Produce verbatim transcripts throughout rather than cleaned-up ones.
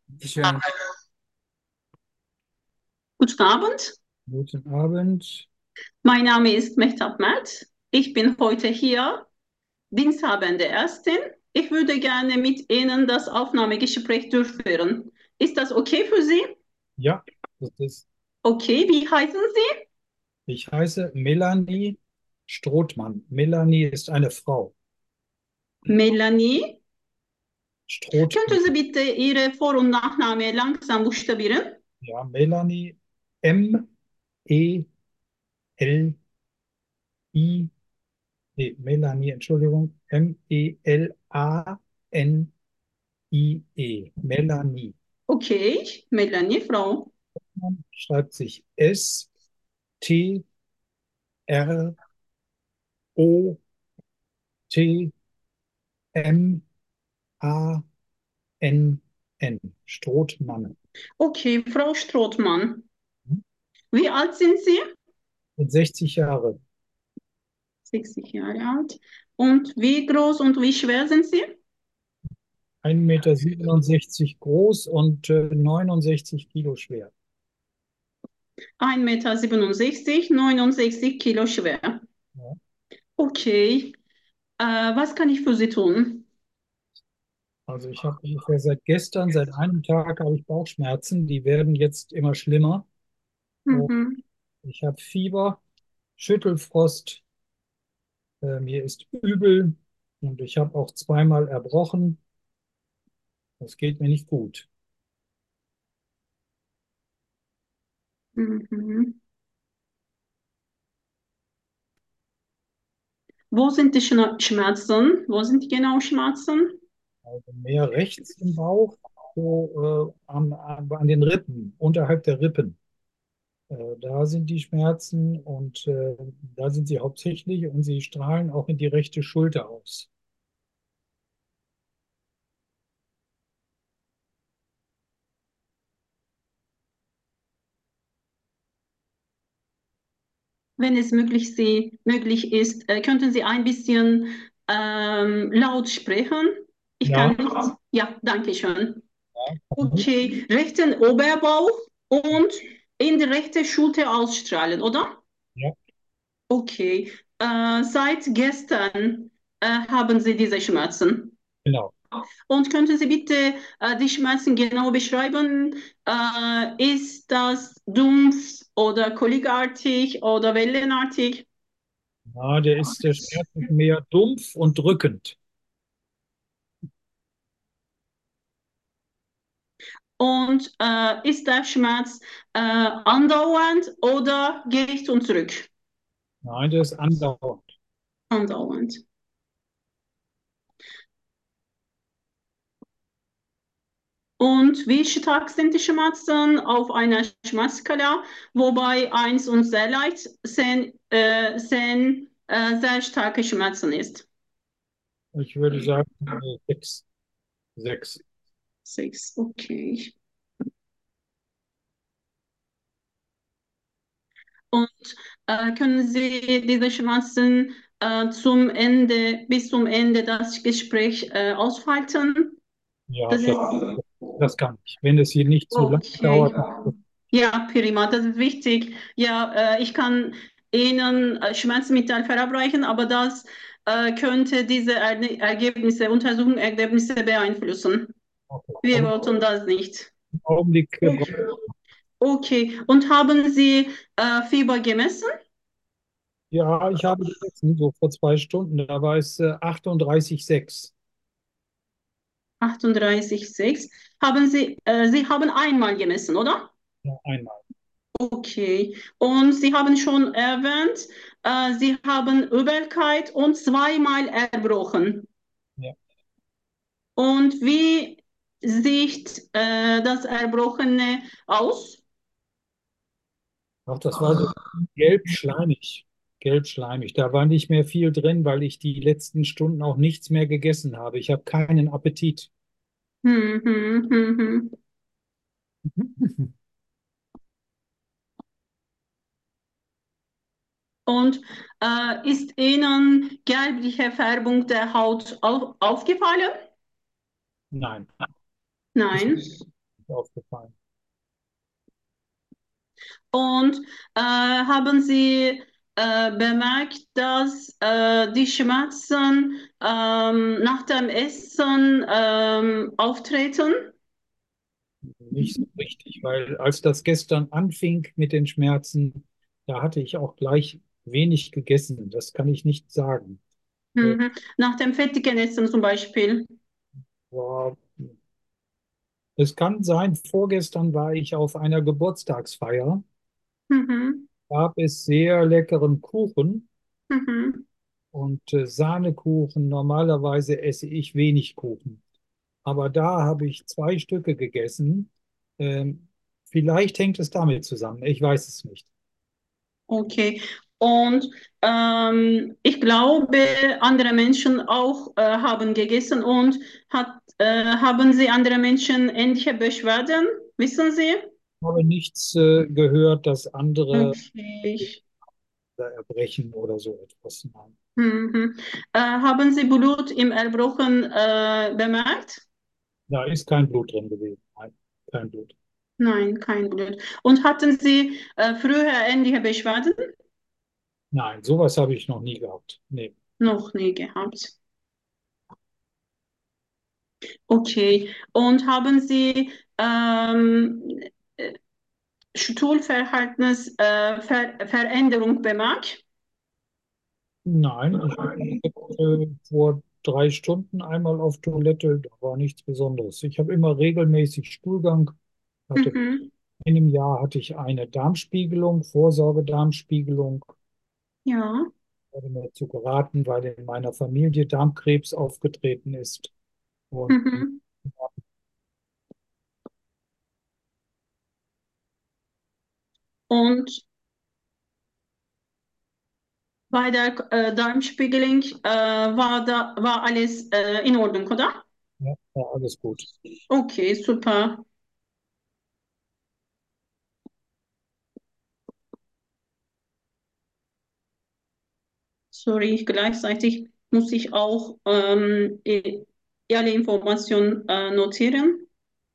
Schön. Guten Abend, Guten Abend. mein Name ist Mehtap Mert. Ich bin heute hier, Diensthabende Ärztin. Ich würde gerne mit Ihnen das Aufnahmegespräch durchführen. Ist das okay für Sie? Ja, das ist, Okay, wie heißen Sie? ich heiße Melanie Strothmann. Melanie ist eine Frau. Melanie. Strothmann. Könnten Sie bitte Ihre Vor- und Nachname langsam buchstabieren? Ja, Melanie M E L I, nee, Melanie, Entschuldigung, M E L A N I E. Melanie. Okay, Melanie, Frau. Schreibt sich S T R O T M A N N. Strothmann. Okay, Frau Strothmann. Wie alt sind Sie? Mit sechzig Jahre. sechzig Jahre alt. Und wie groß und wie schwer sind Sie? ein Meter siebenundsechzig groß und äh, neunundsechzig Kilo schwer. ein Meter siebenundsechzig, neunundsechzig Kilo schwer. Ja. Okay, äh, was kann ich für Sie tun? Also ich habe ungefähr seit gestern, seit einem Tag habe ich Bauchschmerzen. Die werden jetzt immer schlimmer. Und Mhm. ich habe Fieber, Schüttelfrost, äh, mir ist übel und ich habe auch zweimal erbrochen. Das geht mir nicht gut. Mhm. Wo sind die Schna- Schmerzen? Wo sind die genau Schmerzen? Also mehr rechts im Bauch, so äh, an, an, an den Rippen, unterhalb der Rippen. Äh, da sind die Schmerzen und äh, da sind sie hauptsächlich und sie strahlen auch in die rechte Schulter aus. Wenn es möglich, Sie, möglich ist, äh, könnten Sie ein bisschen ähm, laut sprechen? Ich Ja, kann nicht. Ja, danke schön. ja, kann ich. Okay, rechten Oberbauch und in die rechte Schulter ausstrahlen, oder? Ja, Okay. Äh, seit gestern äh, haben Sie diese Schmerzen. genau. Und könnten Sie bitte äh, die Schmerzen genau beschreiben? Äh, ist das dumpf oder kolikartig oder wellenartig? Ja, der ist, der Schmerz ist mehr dumpf und drückend. Und äh, ist der Schmerz äh, andauernd oder geht und zurück? Nein, der ist andauernd. Andauernd. Und wie stark sind die Schmerzen auf einer Schmerzskala, wobei eins und sehr leicht, zehn, äh, zehn äh, sehr starke Schmerzen ist? Ich würde sagen, äh, sechs. Sechs. Sechs, okay. Und äh, können Sie diese Schmerzen äh, zum Ende, bis zum Ende das Gespräch äh, aushalten? Ja, Das ist das, das kann ich. Wenn es hier nicht zu lang okay. dauert, dann ist das Ja, prima, das ist wichtig. Ja, äh, ich kann Ihnen äh, Schmerzmittel verabreichen, aber das äh, könnte diese er Ergebnisse, Untersuchungsergebnisse beeinflussen. okay. Wir Aber wollten das nicht. im Augenblick äh, brauche Okay, und haben Sie äh, Fieber gemessen? ja, ich habe gegessen, so vor zwei Stunden, da war es äh, achtunddreißig Komma sechs. achtunddreißig Komma sechs. Haben Sie, äh, Sie haben einmal gemessen, oder? Ja, einmal. Okay. Und Sie haben schon erwähnt, äh, Sie haben Übelkeit und zweimal erbrochen. Ja. Und wie sieht äh, das Erbrochene aus? Ach, das war so gelb-schleimig. Gelb-schleimig. Da war nicht mehr viel drin, weil ich die letzten Stunden auch nichts mehr gegessen habe. Ich habe keinen Appetit. Hm, hm, hm, hm. Und äh, ist Ihnen gelbliche Färbung der Haut au aufgefallen? Nein. Ist, Nein. aufgefallen. Und äh, haben Sie äh, bemerkt, dass äh, die Schmerzen ähm, nach dem Essen ähm, auftreten? Nicht so richtig, weil als das gestern anfing mit den Schmerzen, da hatte ich auch gleich wenig gegessen. Das kann ich nicht sagen. Äh, Mhm. Nach dem fettigen Essen zum Beispiel. war, Es kann sein, vorgestern war ich auf einer Geburtstagsfeier, Mhm. gab es sehr leckeren Kuchen Mhm. und äh, Sahnekuchen. Normalerweise esse ich wenig Kuchen, aber da habe ich zwei Stücke gegessen. Ähm, Vielleicht hängt es damit zusammen, ich weiß es nicht. Okay. Und ähm, ich glaube, andere Menschen auch äh, haben gegessen und hat, äh, haben Sie andere Menschen ähnliche Beschwerden? Wissen Sie? Ich habe nichts äh, gehört, dass andere Okay. oder Erbrechen oder so etwas. Nein, Mhm. Äh, haben Sie Blut im Erbrochen äh, bemerkt? da ist kein Blut drin gewesen. Nein, kein Blut. Nein, kein Blut. Und hatten Sie äh, früher ähnliche Beschwerden? Nein, sowas habe ich noch nie gehabt. Nee. Noch nie gehabt. Okay. Und haben Sie ähm, äh, Stuhlverhaltens äh, Ver Veränderung bemerkt? Nein, ich war jetzt, äh, vor drei Stunden einmal auf Toilette, da war nichts Besonderes. Ich habe immer regelmäßig Stuhlgang. Hatte, Mhm. in einem Jahr hatte ich eine Darmspiegelung, Vorsorgedarmspiegelung. Ja. Wurde mir zu geraten, weil in meiner Familie Darmkrebs aufgetreten ist. Und Mhm. Und bei der äh, Darmspiegelung äh, war da war alles äh, in Ordnung, oder? ja, war alles gut. Okay, super. Sorry, gleichzeitig muss ich auch ähm, eh- alle Informationen äh, notieren.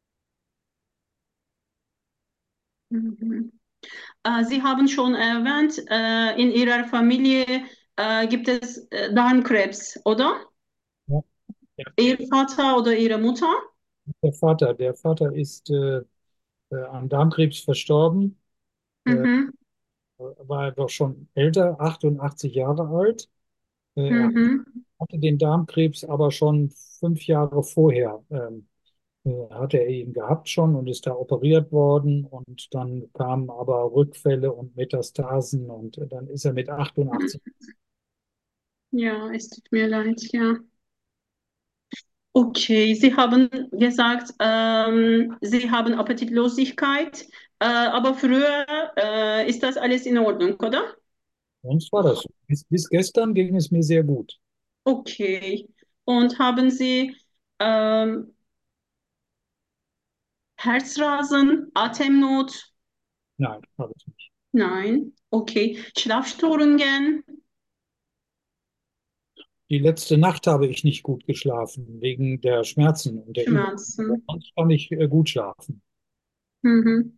Mhm. Äh, Sie haben schon erwähnt, äh, in Ihrer Familie äh, gibt es äh, Darmkrebs, oder? Ja, ja. Ihr Vater oder Ihre Mutter? Der Vater, der Vater ist äh, äh, an Darmkrebs verstorben, äh, Mhm. war doch schon älter, achtundachtzig Jahre alt. Äh, er Mhm. hatte den Darmkrebs aber schon fünf Jahre vorher, ähm, äh, hatte er ihn gehabt schon und ist da operiert worden und dann kamen aber Rückfälle und Metastasen und äh, dann ist er mit achtundachtzig. Ja, es tut mir leid, ja. Okay, Sie haben gesagt, ähm, Sie haben Appetitlosigkeit, äh, aber früher äh, ist das alles in Ordnung, oder? Sonst war das so. Bis, bis gestern ging es mir sehr gut. Okay. Und haben Sie ähm, Herzrasen, Atemnot? Nein, habe ich nicht. Nein. Okay. Schlafstörungen, Die letzte Nacht habe ich nicht gut geschlafen, wegen der Schmerzen und der Übung. Schmerzen. Sonst kann ich äh, gut schlafen. Mhm.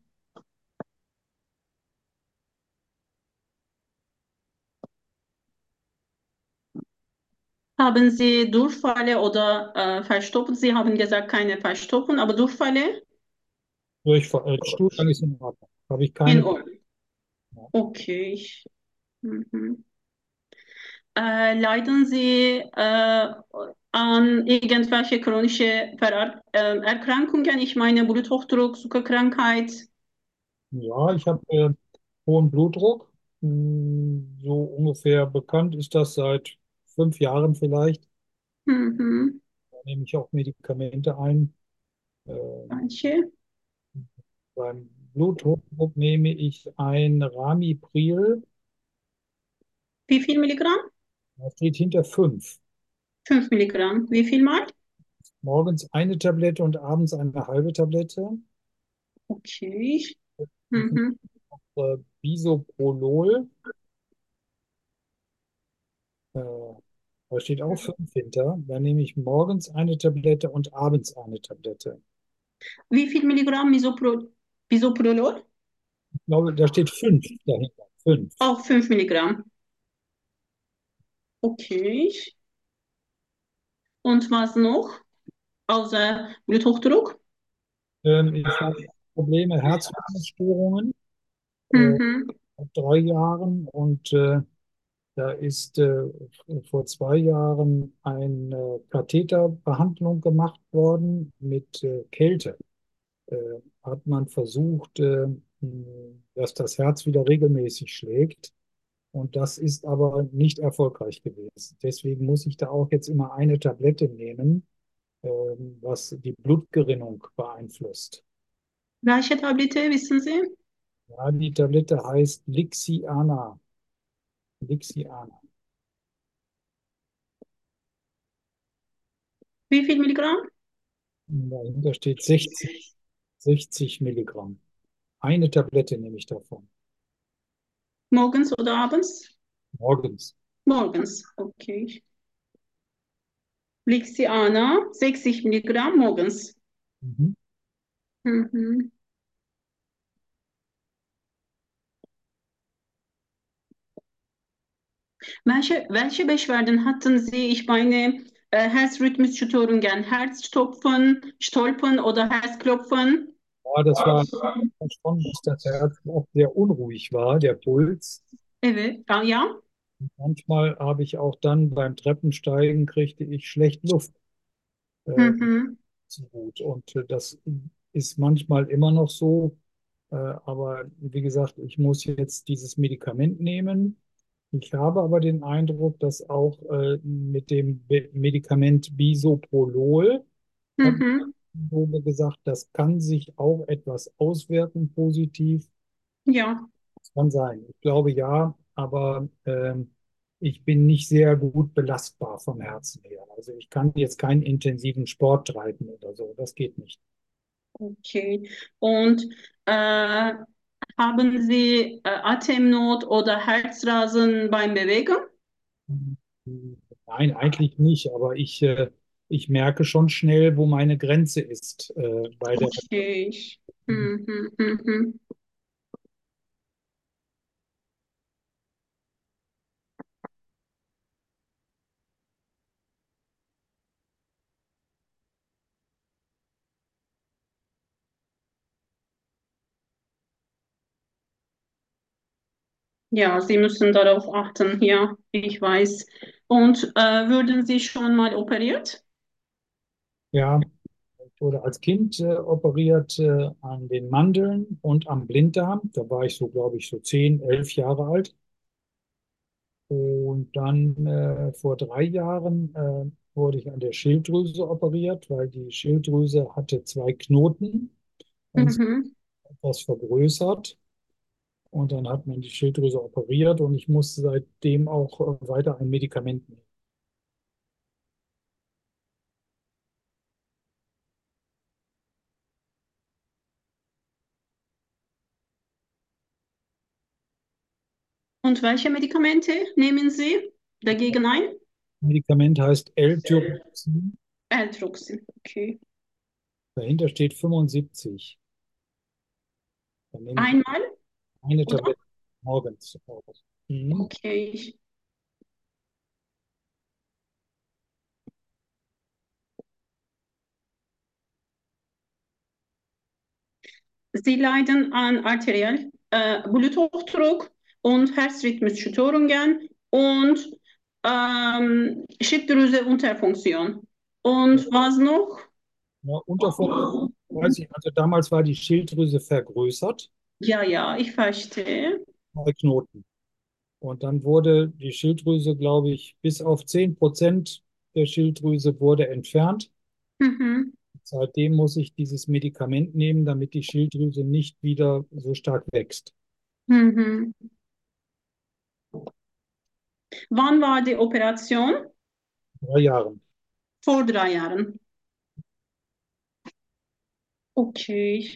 Haben Sie Durchfälle oder äh, Verstopfen? Sie haben gesagt, keine Verstopfen, aber Durchfälle Durch, äh, Stuhlgang ist in Ordnung. Habe ich in keine. Ordnung. Okay. Mhm. Äh, leiden Sie äh, an irgendwelche chronische Verer äh, Erkrankungen? Ich meine Bluthochdruck, Zuckerkrankheit. Ja, ich habe äh, hohen Blutdruck. Hm, so ungefähr bekannt ist das seit fünf Jahren vielleicht. Mhm. Da nehme ich auch Medikamente ein. Ähm, Manche. beim Bluthochdruck nehme ich ein Ramipril. Wie viel Milligramm? Das steht hinter fünf. Fünf Milligramm. Wie viel mal? Morgens eine Tablette und abends eine halbe Tablette. Okay. Mhm. Äh, Bisoprolol. Äh, Da steht auch fünf hinter. Da nehme ich morgens eine Tablette und abends eine Tablette. Wie viel Milligramm Misopro Bisoprolol? Ich glaube, da steht fünf dahinter. Fünf. Auch fünf Milligramm. Okay. Und was noch? Außer Bluthochdruck? Ähm, ich habe Probleme, Herzrhythmusstörungen, äh, Mhm. seit drei Jahren und äh, da ist äh, vor zwei Jahren eine Katheterbehandlung gemacht worden mit äh, Kälte. Äh, Hat man versucht, äh, dass das Herz wieder regelmäßig schlägt. Und das ist aber nicht erfolgreich gewesen. Deswegen muss ich da auch jetzt immer eine Tablette nehmen, ähm, was die Blutgerinnung beeinflusst. Welche Tablette, wissen Sie? Ja, die Tablette heißt Lixiana. Lixiana. Wie viel Milligramm? Und dahinter steht sechzig, sechzig Milligramm. Eine Tablette nehme ich davon. Morgens oder abends? Morgens. Morgens, okay. Lixiana, sechzig Milligramm morgens. Mhm. Mhm. Welche, welche Beschwerden hatten Sie? Ich meine, äh, Herzrhythmusstörungen, Herzstopfen, Stolpern oder Herzklopfen? Ja, das war schon, dass das Herz auch sehr unruhig war, der Puls. Evet, ah, ja. Manchmal habe ich auch dann beim Treppensteigen kriegte ich schlecht Luft. Äh, Mhm. so gut. Und äh, das ist manchmal immer noch so. Äh, aber wie gesagt, ich muss jetzt dieses Medikament nehmen. Ich habe aber den Eindruck, dass auch äh, mit dem Be Medikament Bisoprolol, hat Mhm. Lobe gesagt, das kann sich auch etwas auswirken positiv. Ja, Das kann sein. Ich glaube ja, aber ähm, ich bin nicht sehr gut belastbar vom Herzen her. Also ich kann jetzt keinen intensiven Sport treiben oder so. Das geht nicht. okay. Und äh, haben Sie äh, Atemnot oder Herzrasen beim Bewegen? Nein, eigentlich nicht, aber ich, äh, ich merke schon schnell, wo meine Grenze ist äh, bei der. Okay. Mhm, mhm. Ja, Sie müssen darauf achten. Ja, ich weiß. Und äh, würden Sie schon mal operiert? Ja, ich wurde als Kind äh, operiert äh, an den Mandeln und am Blinddarm. Da war ich so, glaube ich, so zehn, elf Jahre alt. Und dann äh, vor drei Jahren äh, wurde ich an der Schilddrüse operiert, weil die Schilddrüse hatte zwei Knoten und sich Mhm. etwas vergrößert. Und dann hat man die Schilddrüse operiert und ich musste seitdem auch äh, weiter ein Medikament nehmen. Und welche Medikamente nehmen Sie dagegen ein? Das Medikament heißt L-Tyroxin. Eltroxin. Okay. Dahinter steht fünfundsiebzig. Dann nehme ich Einmal, eine oder? Tablette morgens aus. Mhm. Okay. Sie leiden an arteriell äh, Bluthochdruck und Herzrhythmusstörungen und ähm, Schilddrüseunterfunktion. Und was noch? Ja, Unterfunktion, weiß ich, also damals war die Schilddrüse vergrößert, Ja, ja, ich verstehe. bei Knoten. Und dann wurde die Schilddrüse, glaube ich, bis auf zehn Prozent der Schilddrüse wurde entfernt. Mhm. Seitdem muss ich dieses Medikament nehmen, damit die Schilddrüse nicht wieder so stark wächst. Mhm. Wann war die Operation? Drei Jahren Vor drei Jahren. Okay.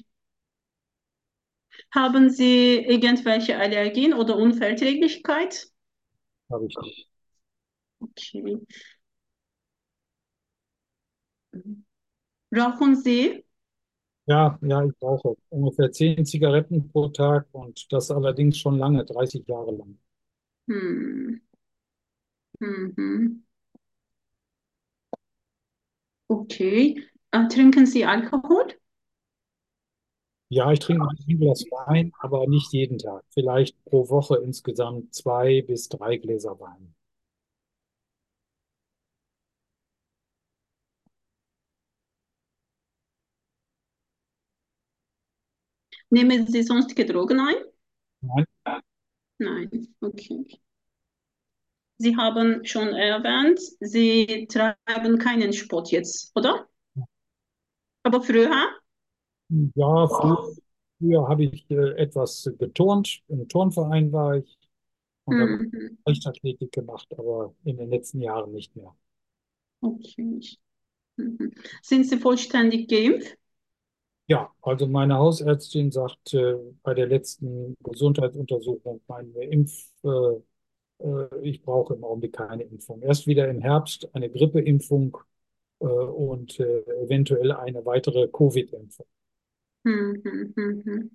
Haben Sie irgendwelche Allergien oder Unverträglichkeit? habe ich nicht. Okay. Rauchen Sie? Ja, ja, ich rauche ungefähr zehn Zigaretten pro Tag und das allerdings schon lange, dreißig Jahre lang. Hm. Mhm. Okay. Äh, trinken Sie Alkohol? Ja, ich trinke ein Glas Wein, aber nicht jeden Tag. Vielleicht pro Woche insgesamt zwei bis drei Gläser Wein. Nehmen Sie sonstige Drogen ein? Nein, Nein. Okay. Sie haben schon erwähnt, Sie treiben keinen Sport jetzt, oder? Aber früher? ja, früher, früher habe ich äh, etwas geturnt. Im Turnverein war ich und habe Mhm. Leichtathletik gemacht, aber in den letzten Jahren nicht mehr. Okay. Mhm. Sind Sie vollständig geimpft? Ja, also meine Hausärztin sagt äh, bei der letzten Gesundheitsuntersuchung, meine Impf, äh, äh, ich brauche im Augenblick keine Impfung. Erst wieder im Herbst eine Grippeimpfung äh, und äh, eventuell eine weitere Covid-Impfung. Mhm. Mhm.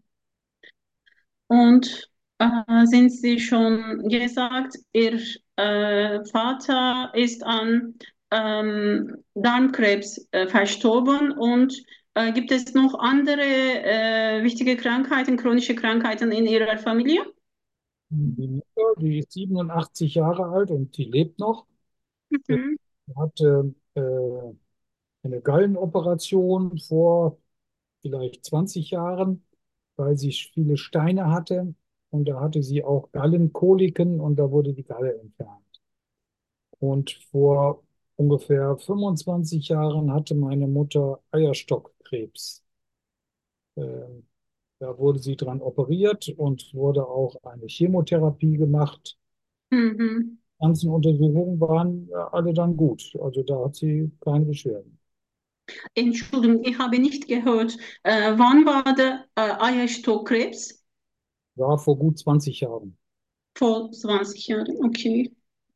Und äh, sind Sie schon gesagt, Ihr äh, Vater ist an ähm, Darmkrebs äh, verstorben und äh, gibt es noch andere äh, wichtige Krankheiten, chronische Krankheiten in Ihrer Familie? Die Mutter, die ist siebenundachtzig Jahre alt und die lebt noch. Äh, Mhm. hatte äh, eine Gallenoperation vor vielleicht zwanzig Jahren, weil sie viele Steine hatte. Und da hatte sie auch Gallenkoliken und da wurde die Galle entfernt. Und vor ungefähr fünfundzwanzig Jahren hatte meine Mutter Eierstockkrebs. Ähm, Da wurde sie dran operiert und wurde auch eine Chemotherapie gemacht. Mhm. Die ganzen Untersuchungen waren äh, alle dann gut. Also da hat sie keine Beschwerden. Entschuldigung, ich habe nicht gehört. Äh, wann war der äh, Eierstockkrebs? War vor gut zwanzig Jahren. Vor zwanzig Jahren, okay.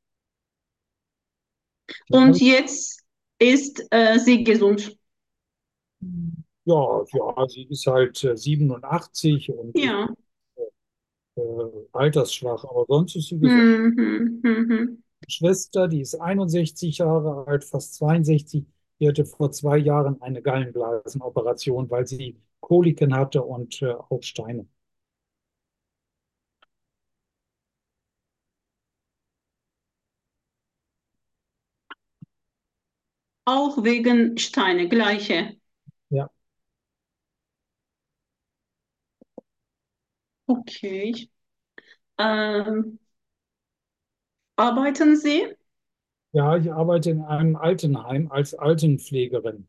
Ja, Und jetzt ist äh, sie gesund. ja, ja, sie ist halt äh, siebenundachtzig und ist Ja. äh, altersschwach, aber sonst ist sie gesund. Mhm. Mhm. Schwester, die ist einundsechzig Jahre alt, fast zweiundsechzig. Die hatte vor zwei Jahren eine Gallenblasenoperation, weil sie Koliken hatte und äh, auch Steine. Auch wegen Steine, gleiche. Ja, Okay. Ähm, arbeiten Sie? ja, ich arbeite in einem Altenheim als Altenpflegerin.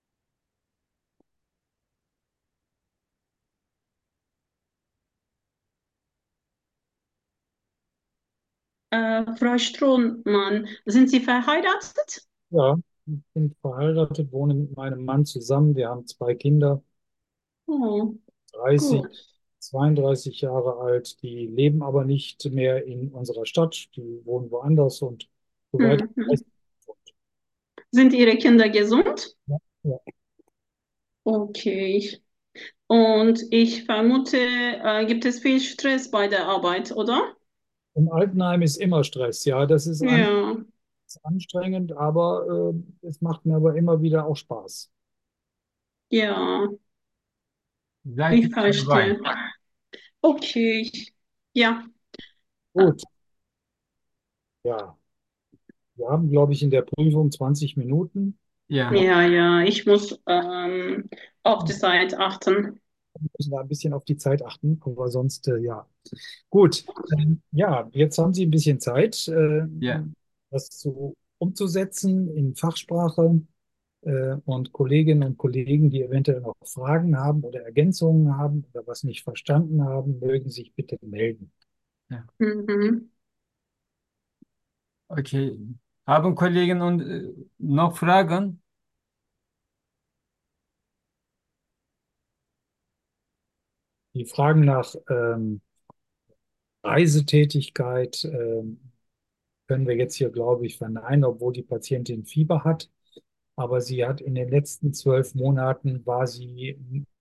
Äh, Frau Strohmann, sind Sie verheiratet? Ja, ich bin verheiratet, wohne mit meinem Mann zusammen. Wir haben zwei Kinder, Oh, dreißig, gut. zweiunddreißig Jahre alt. Die leben aber nicht mehr in unserer Stadt. Die wohnen woanders und so weiter. Mhm. Sind Ihre Kinder gesund? Ja, ja. Okay. Und ich vermute, äh, gibt es viel Stress bei der Arbeit, oder? Im Altenheim ist immer Stress. Ja, das ist an, Ja, ist anstrengend, aber äh, es macht mir aber immer wieder auch Spaß. ja, Seid ich ihr dabei? verstehe. Okay. Ja. Gut, ja. Wir haben, glaube ich, in der Prüfung zwanzig Minuten. Ja, Ja, ja, ich muss ähm, auf die Zeit achten. Wir müssen da ein bisschen auf die Zeit achten, aber sonst, äh, ja. Gut, ähm, ja, jetzt haben Sie ein bisschen Zeit, äh, ja. das zu, umzusetzen in Fachsprache. Äh, und Kolleginnen und Kollegen, die eventuell noch Fragen haben oder Ergänzungen haben oder was nicht verstanden haben, mögen sich bitte melden. Ja. Mhm. Okay. Haben Kollegen und äh, noch Fragen? Die Fragen nach ähm, Reisetätigkeit ähm, können wir jetzt hier, glaube ich, verneinen, obwohl die Patientin Fieber hat. Aber sie hat in den letzten zwölf Monaten war sie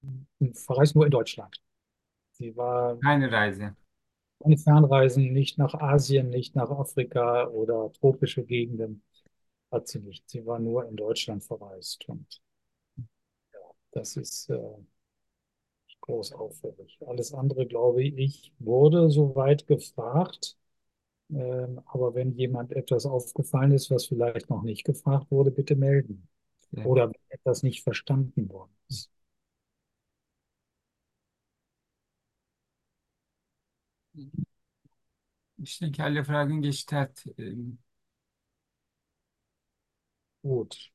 verreist nur in Deutschland. Sie war Keine Reise. keine Fernreisen, nicht nach Asien, nicht nach Afrika oder tropische Gegenden hat sie nicht. Sie war nur in Deutschland verreist. Und das ist äh, groß auffällig. Alles andere, glaube ich, wurde soweit gefragt. Ähm, aber wenn jemand etwas aufgefallen ist, was vielleicht noch nicht gefragt wurde, bitte melden. Ja. Oder wenn etwas nicht verstanden worden ist. Ich denke, alle Fragen gestellt. Ähm, Gut.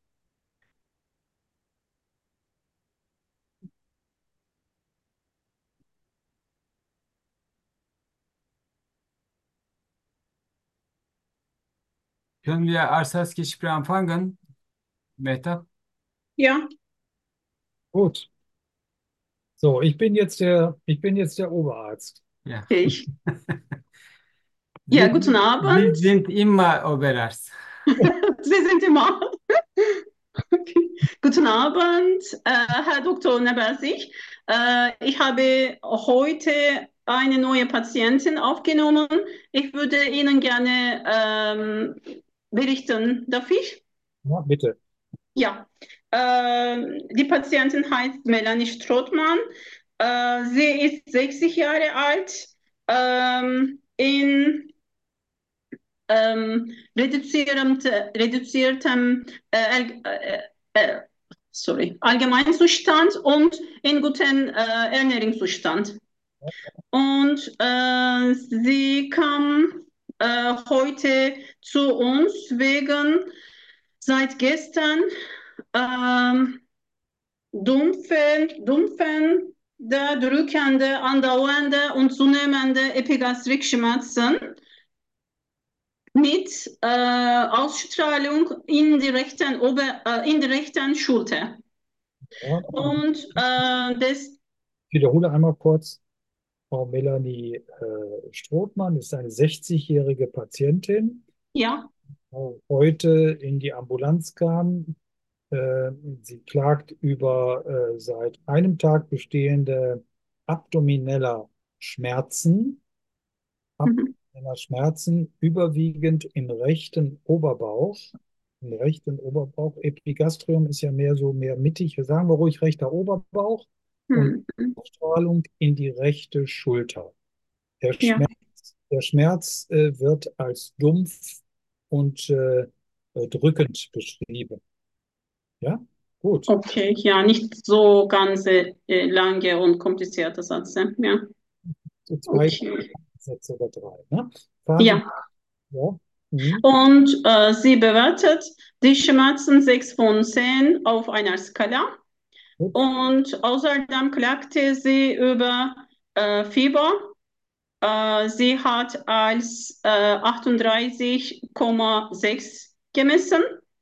Können wir Arsatzgespräch anfangen, Mehtap? Ja, Gut. So, ich bin jetzt der, ich bin jetzt der Oberarzt. Ja. ich. Ja, Sie, guten Sie Abend. sind immer Oberarzt. Sie sind immer. Okay. Guten Abend, äh, Herr Doktor Nebelsig. Äh, ich habe heute eine neue Patientin aufgenommen. Ich würde Ihnen gerne ähm, berichten. Darf ich? Ja, bitte. Ja. Ähm, die Patientin heißt Melanie Strothmann. Äh, sie ist sechzig Jahre alt. Ähm, in ähm, reduziertem, reduziertem äh, äh, äh, sorry, Allgemeinzustand und in guten äh, Ernährungszustand. Und äh, sie kam äh, heute zu uns wegen seit gestern ähm, dumpfen, dumpfen, der drückende, andauernde und zunehmende Epigastrikschmerzen mit äh, Ausstrahlung in die rechten, Ober, äh, in die rechten Schulter. Ja, Und äh, das, ich wiederhole einmal kurz. Frau Melanie äh, Strothmann ist eine sechzig-jährige Patientin, ja, die heute in die Ambulanz kam. Äh, sie klagt über äh, seit einem Tag bestehende abdomineller Schmerzen, mhm, abdomineller Schmerzen, überwiegend im rechten Oberbauch. Im rechten Oberbauch. Epigastrium ist ja mehr so mehr mittig. Sagen wir ruhig rechter Oberbauch und mhm, Ausstrahlung in die rechte Schulter. Der ja, Schmerz, der Schmerz äh, wird als dumpf und äh, äh, drückend beschrieben. Ja, gut. okay, ja, nicht so ganz äh, lange und komplizierte Sätze, ja, So zwei okay, Sätze oder drei. Ne? Fahren Sie. ja. Ja. Mhm. Und äh, sie bewertet die Schmerzen sechs von zehn auf einer Skala. Gut. Und außerdem klagte sie über äh, Fieber. Äh, sie hat als äh, achtunddreißig Komma sechs gemessen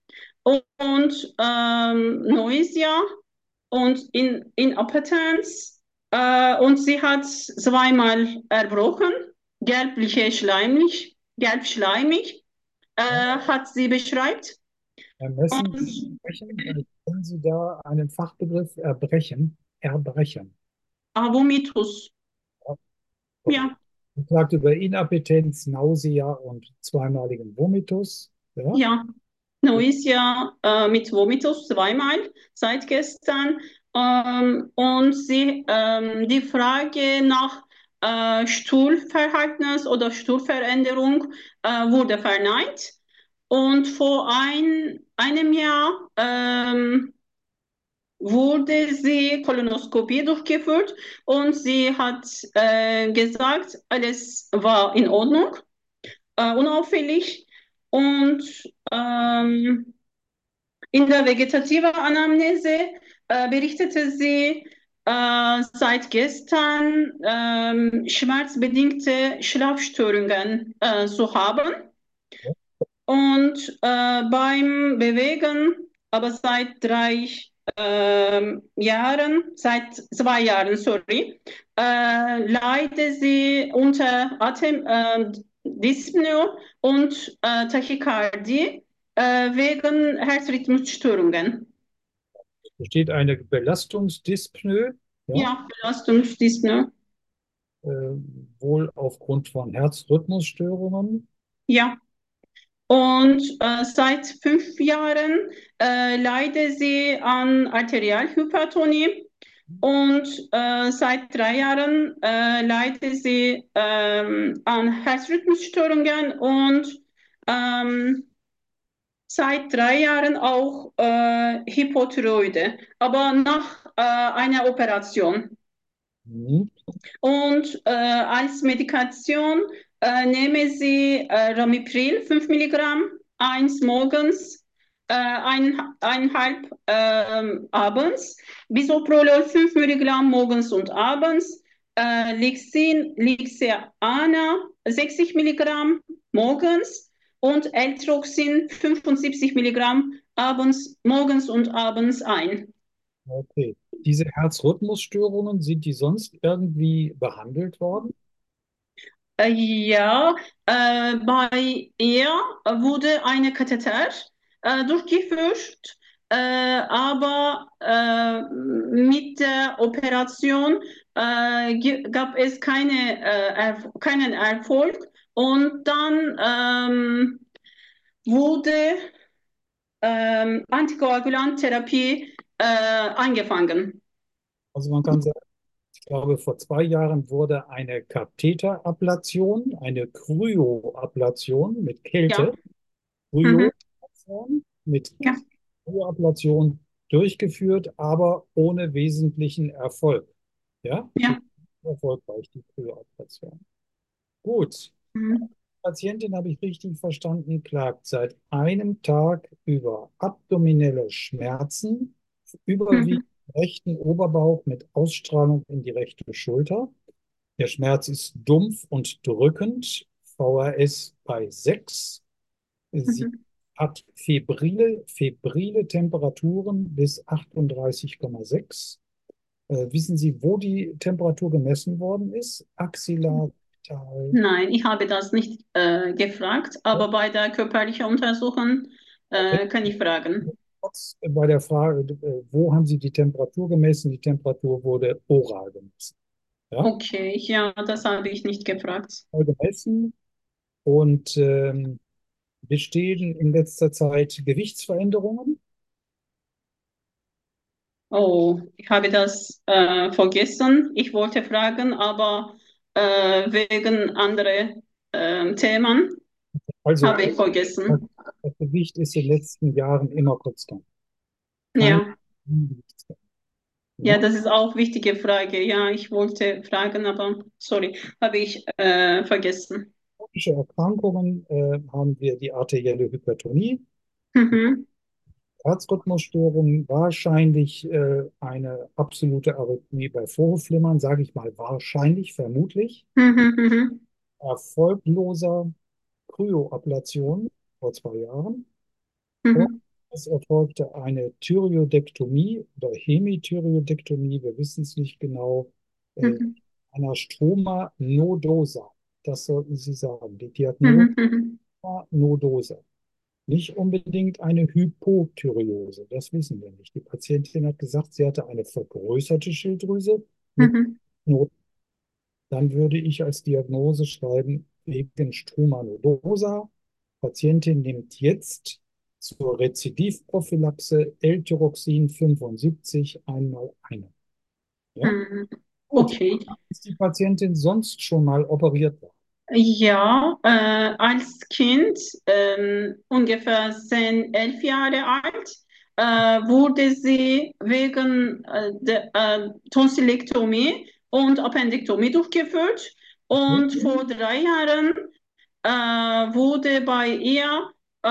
und ähm, Nausea und in, Inappetenz. Äh, und sie hat zweimal erbrochen, gelbliche schleimig, gelbschleimig, äh, Ja. hat sie beschreibt. Ermessen, Und Erbrechen, äh, kennen Sie da einen Fachbegriff? Erbrechen. Erbrechen. Avomitus, Ja. Okay. ja, Sie klagt über Inappetenz, Nausea und zweimaligen Vomitus. Ja. ja. Noisia äh, mit Vomitus zweimal seit gestern. Ähm, und sie, ähm, die Frage nach äh, Stuhlverhältnis oder Stuhlveränderung äh, wurde verneint. Und vor ein, einem Jahr ähm, wurde sie Kolonoskopie durchgeführt und sie hat äh, gesagt, alles war in Ordnung, äh, unauffällig. Und ähm, in der vegetativen Anamnese äh, berichtete sie äh, seit gestern ähm, schmerzbedingte Schlafstörungen äh, zu haben. Und äh, beim Bewegen, aber seit drei ähm, Jahren, seit zwei Jahren, sorry, äh, leidet sie unter Atemdyspnoe und äh, Tachykardie äh, wegen Herzrhythmusstörungen. Besteht eine Belastungsdyspnoe. Ja, Ja, Belastungsdyspnoe. äh, wohl aufgrund von Herzrhythmusstörungen. Ja. Und äh, seit fünf Jahren äh, leidet sie an Arterialhypertonie und äh, seit drei Jahren äh, leidet sie ähm, an Herzrhythmusstörungen und ähm, seit drei Jahren auch äh, Hypothyroide, aber nach äh, einer Operation. Mhm. Und äh, als Medikation äh, nehme sie äh, Ramipril fünf Milligramm, eins morgens, äh, ein, eineinhalb ähm, abends, Bisoprolol fünf Milligramm morgens und abends, äh, Lixin, Lixiana sechzig Milligramm morgens und Eltroxin fünfundsiebzig Milligramm abends, morgens und abends ein. Okay. Diese Herzrhythmusstörungen, sind die sonst irgendwie behandelt worden? Äh, Ja, äh, bei ihr wurde eine Katheter äh, durchgeführt, äh, aber äh, mit der Operation äh, ge- gab es keine, äh, Erf keinen Erfolg und dann ähm, wurde ähm, Antikoagulanttherapie äh, angefangen. Also man kann sagen, ich glaube, vor zwei Jahren wurde eine Katheterablation, eine Kryoablation mit Ja, Kälte, mhm. Kryoablation mit Ja, Kryoablation durchgeführt, aber ohne wesentlichen Erfolg. Ja, sie ja. war erfolgreich, die Kryoablation. Gut. Mhm. Patientin, habe ich richtig verstanden, klagt seit einem Tag über abdominelle Schmerzen, überwiegend Mhm. im rechten Oberbauch mit Ausstrahlung in die rechte Schulter. Der Schmerz ist dumpf und drückend, V R S bei sechs. Sie Mhm. hat febrile, febrile Temperaturen bis achtunddreißig Komma sechs. Äh, wissen Sie, wo die Temperatur gemessen worden ist? Axillar, rektal? Nein, ich habe das nicht äh, gefragt, aber bei der körperlichen Untersuchung äh, kann ich fragen. Trotz bei der Frage, äh, wo haben Sie die Temperatur gemessen? Die Temperatur wurde oral gemessen. Ja, Okay, ja, das habe ich nicht gefragt. oral gemessen und ähm, bestehen in letzter Zeit Gewichtsveränderungen. Oh, ich habe das äh, vergessen. Ich wollte fragen, aber äh, wegen anderen ähm, Themen Also habe ich das vergessen. Gewicht ist in den letzten Jahren immer konstant. Kein Ja, Gewichtsveränderung. ja, Ja. das ist auch wichtige Frage. Ja, ich wollte fragen, aber sorry, habe ich äh, vergessen. Chronische Erkrankungen äh, haben wir die arterielle Hypertonie, Mhm. Herzrhythmusstörungen, wahrscheinlich äh, eine absolute Arrhythmie bei Vorhofflimmern, sage ich mal wahrscheinlich, vermutlich. Mhm. Mhm. Erfolgloser Kryoablation vor zwei Jahren. Und Mhm. es erfolgte eine Thyreoidektomie oder Hemithyreoidektomie, wir wissen es nicht genau, äh, Mhm. einer Stroma nodosa. Das sollten Sie sagen. Die Diagnose Mhm. Mhm. war nodosa. Nicht unbedingt eine Hypothyreose, das wissen wir nicht. Die Patientin hat gesagt, sie hatte eine vergrößerte Schilddrüse mit Mhm. Not. Dann würde ich als Diagnose schreiben, wegen Struma nodosa. Patientin nimmt jetzt zur Rezidivprophylaxe L-Tyroxin fünfundsiebzig einmal eine. Ja, Mhm. gut. Okay. Ist die Patientin sonst schon mal operiert worden? Ja, äh, als Kind, ähm, ungefähr zehn, elf Jahre alt, äh, wurde sie wegen äh, der äh, Tonsillektomie und Appendektomie durchgeführt. Okay. Und vor drei Jahren äh, wurde bei ihr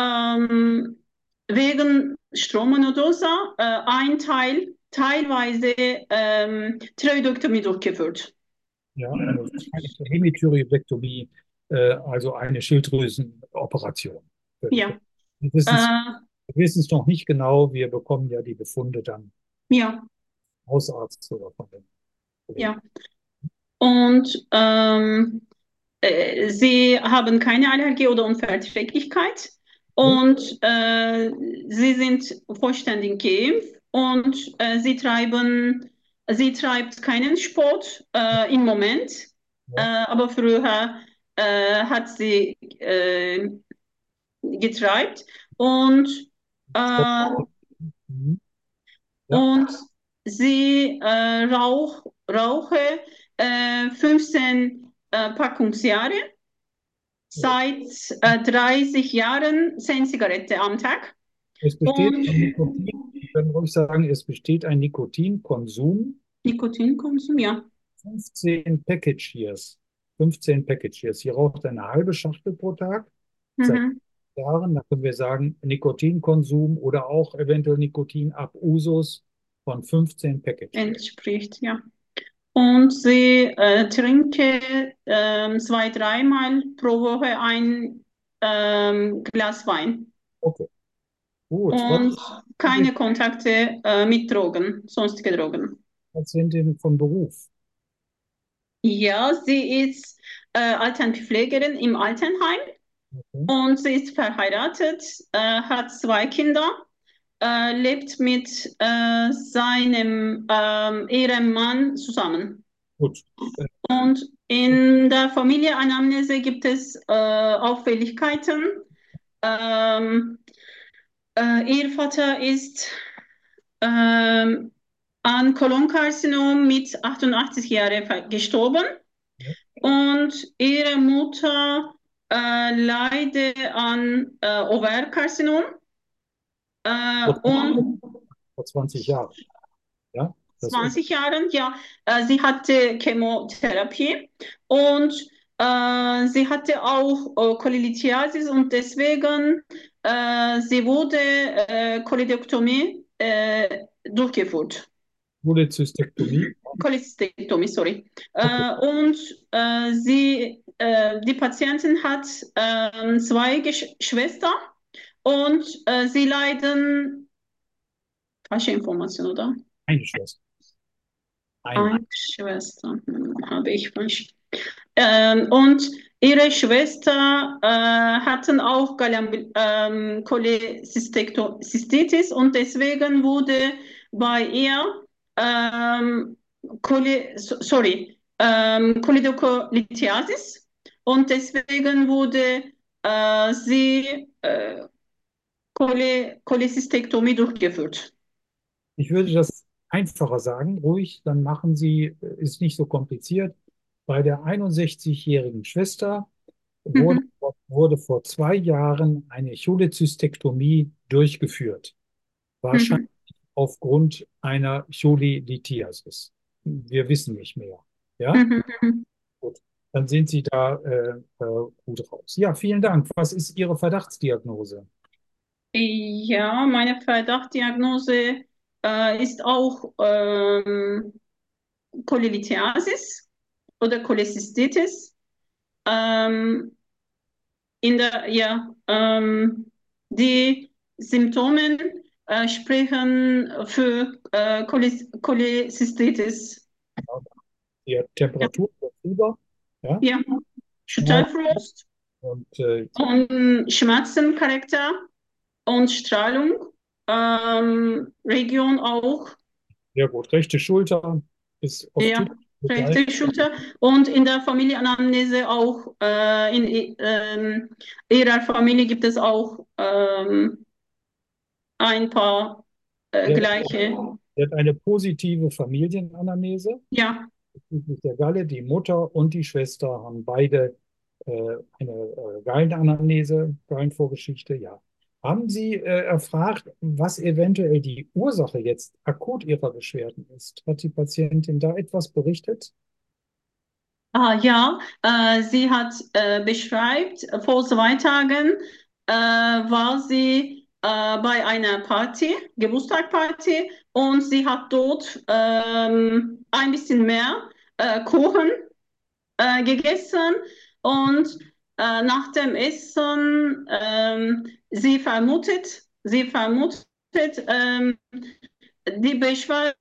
ähm, wegen Stromonodosa äh, ein Teil, teilweise ähm, Thyroidektomie durchgeführt. Ja, eine Hemithyreoidektomie, äh, also eine Schilddrüsenoperation. Völlig Ja, richtig. Wir wissen es äh, wir wissen es noch nicht genau. Wir bekommen ja die Befunde dann ja. vom Hausarzt oder von den Kollegen. Ja, und ähm, äh, sie haben keine Allergie oder Unverträglichkeit Okay? und äh, sie sind vollständig geimpft und äh, sie treiben sie treibt keinen Sport äh, im Moment, äh, Ja. aber früher äh, hat sie äh, getreibt und, äh, Mhm. Ja, und sie äh, rauch, rauche äh, fünfzehn äh, Packungsjahre. Seit äh, dreißig Jahren zehn Zigaretten am Tag. es besteht Und ein Nikotin, wir können ruhig sagen, es besteht ein Nikotinkonsum, Nikotinkonsum, ja. fünfzehn Package Years. fünfzehn Package Years. Sie raucht eine halbe Schachtel pro Tag seit Mhm. Jahren. Da können wir sagen, Nikotinkonsum oder auch eventuell Nikotinabusus von fünfzehn Package Years. Entspricht, ja. Und sie äh, trinke ähm, zwei, dreimal pro Woche ein ähm, Glas Wein. Okay, gut. Was Und sind die keine Kontakte äh, mit Drogen, sonstige Drogen. Patientin von Beruf? Ja, sie ist äh, Altenpflegerin im Altenheim Okay. und sie ist verheiratet, äh, hat zwei Kinder, äh, lebt mit äh, seinem ähm, Ehemann zusammen. Gut. Äh, Und in der Familienanamnese gibt es äh, Auffälligkeiten. Ähm, äh, ihr Vater ist ähm, an Kolonkarzinom mit achtundachtzig Jahren ver- gestorben ja. und ihre Mutter äh, leidet an äh, Ovarkarzinom äh, Vor und vor zwanzig Jahren. Ja, das ist zwanzig Jahren, ja, äh, sie hatte Chemotherapie und äh, sie hatte auch äh, Cholelithiasis und deswegen äh, sie wurde äh, Choledektomie äh, durchgeführt. Cholecystektomie. Cholestektomie, sorry. Okay. Äh, und äh, sie, äh, die Patientin hat äh, zwei Gesch Schwestern und äh, sie leiden, falsche Information, oder? Eine Schwester. Eine. Eine Schwester, hm, habe ich falsch. Ähm, und ihre Schwester äh, hatten auch Galamb- ähm, Cholecystitis und deswegen wurde bei ihr ähm, Chole so- sorry, ähm, Choledocholithiasis und deswegen wurde äh, sie äh, Chole Cholecystektomie durchgeführt. Ich würde das einfacher sagen, ruhig, dann machen Sie, äh, ist nicht so kompliziert. Bei der einundsechzigjährigen Schwester wurde, Mhm, wurde vor zwei Jahren eine Cholecystektomie durchgeführt. Wahrscheinlich mhm, aufgrund einer Cholelithiasis. Wir wissen nicht mehr. Ja, mhm, mhm. gut. Dann sind Sie da äh, äh, gut raus. Ja, vielen Dank. Was ist Ihre Verdachtsdiagnose? Ja, meine Verdachtdiagnose äh, ist auch ähm, Cholelithiasis oder Cholecystitis. Ähm, in der, ja, ähm, die Symptome äh, sprechen für äh, Chole Cholecystitis. Die Ja, Temperatur, der Fieber, ja, ja. Schmerz Schüttelfrost und äh, und Schmerzencharakter und Strahlung. Ähm, Region auch. sehr gut. Rechte Schulter ist oft Ja, typisch für Galt. rechte Schulter. Und in der Familienanamnese auch, äh, in ähm, ihrer Familie gibt es auch ähm, ein paar äh, Sie hat, gleiche. sie hat eine positive Familienanamnese Ja, bezüglich der Galle. Die Mutter und die Schwester haben beide äh, eine äh, Gallenanamnese, Gallenvorgeschichte, ja. Haben Sie äh, erfragt, was eventuell die Ursache jetzt akut Ihrer Beschwerden ist? Hat die Patientin da etwas berichtet? ah, ja, äh, sie hat äh, beschreibt, vor zwei Tagen äh, war sie äh, bei einer Party, Geburtstagparty, und sie hat dort ähm, ein bisschen mehr äh, Kuchen äh, gegessen und äh, nach dem Essen ähm, sie vermutet, sie vermutet ähm, die Beschwerden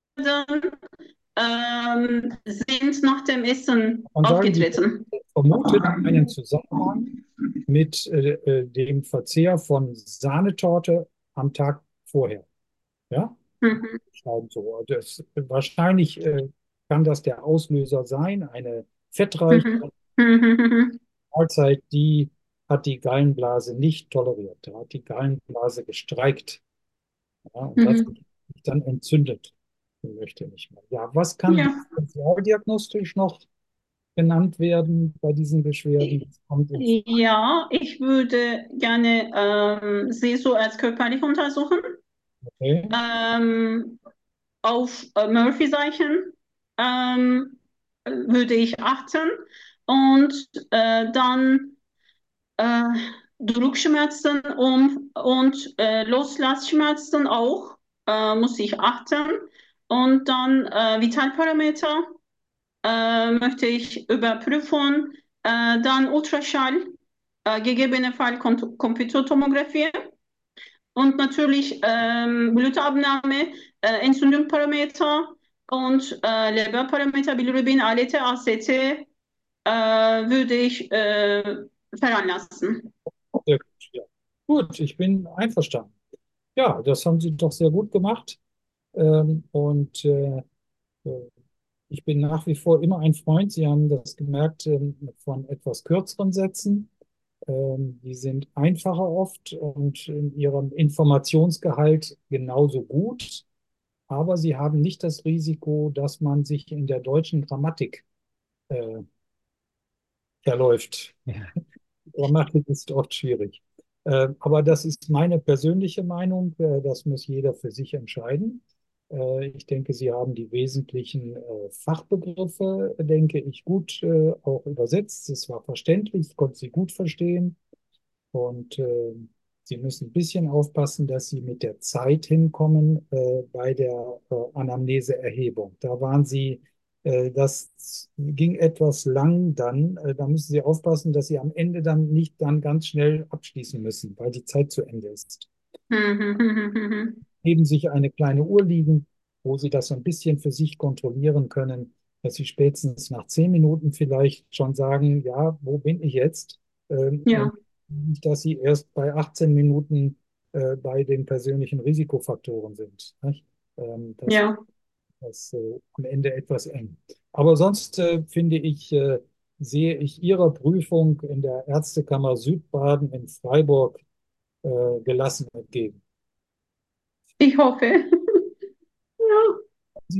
ähm, sind nach dem Essen Man sagen, die aufgetreten. vermutet einen Zusammenhang mit äh, äh, dem Verzehr von Sahnetorte am Tag vorher. Ja? Mhm. Schreiben so. Das, wahrscheinlich äh, kann das der Auslöser sein, eine Mhm. fettreiche Mhm. Mahlzeit, die hat die Gallenblase nicht toleriert. Da hat die Gallenblase gestreikt. Ja, und das Mhm. sich dann entzündet. Ich möchte nicht mehr. Ja, was kann Ja. differentialdiagnostisch noch genannt werden bei diesen Beschwerden? Das kommt in Ja, ich würde gerne ähm, Sie so als körperlich untersuchen. Frage. Ähm, auf äh, Murphy-Zeichen ähm, würde ich achten und äh, dann äh, Druckschmerzen um, und äh, Loslassschmerzen auch äh, muss ich achten. Und dann äh, Vitalparameter äh, möchte ich überprüfen. Äh, dann Ultraschall, äh, gegebenenfalls Kom- Computertomographie und natürlich ähm, Blutabnahme, äh, Entzündungsparameter und äh, Leberparameter, Bilirubin, A L T, A C T äh, würde ich äh, veranlassen. Sehr gut, ja. Gut, ich bin einverstanden. Ja, das haben Sie doch sehr gut gemacht. Ähm, und äh, äh, ich bin nach wie vor immer ein Freund, Sie haben das gemerkt, ähm, von etwas kürzeren Sätzen. Ähm, die sind einfacher oft und in ihrem Informationsgehalt genauso gut. Aber sie haben nicht das Risiko, dass man sich in der deutschen Grammatik äh, verläuft. Ja. Grammatik ist oft schwierig. Äh, aber das ist meine persönliche Meinung. Äh, das muss jeder für sich entscheiden. Äh, ich denke, Sie haben die wesentlichen äh, Fachbegriffe, denke ich, gut äh, auch übersetzt. Es war verständlich, ich konnte sie gut verstehen. Und äh, Sie müssen ein bisschen aufpassen, dass Sie mit der Zeit hinkommen äh, bei der äh, Anamneseerhebung. Da waren Sie, äh, das ging etwas lang dann. Äh, da müssen Sie aufpassen, dass Sie am Ende dann nicht dann ganz schnell abschließen müssen, weil die Zeit zu Ende ist. Mhm. Neben sich eine kleine Uhr liegen, wo Sie das so ein bisschen für sich kontrollieren können, dass Sie spätestens nach zehn Minuten vielleicht schon sagen, ja, wo bin ich jetzt? Ähm, Ja, und nicht, dass Sie erst bei achtzehn Minuten äh, bei den persönlichen Risikofaktoren sind. Nicht? Ähm, das ja. ist äh, am Ende etwas eng. Aber sonst äh, finde ich, äh, sehe ich Ihrer Prüfung in der Ärztekammer Südbaden in Freiburg äh, gelassen entgegen. Ich hoffe. Ja.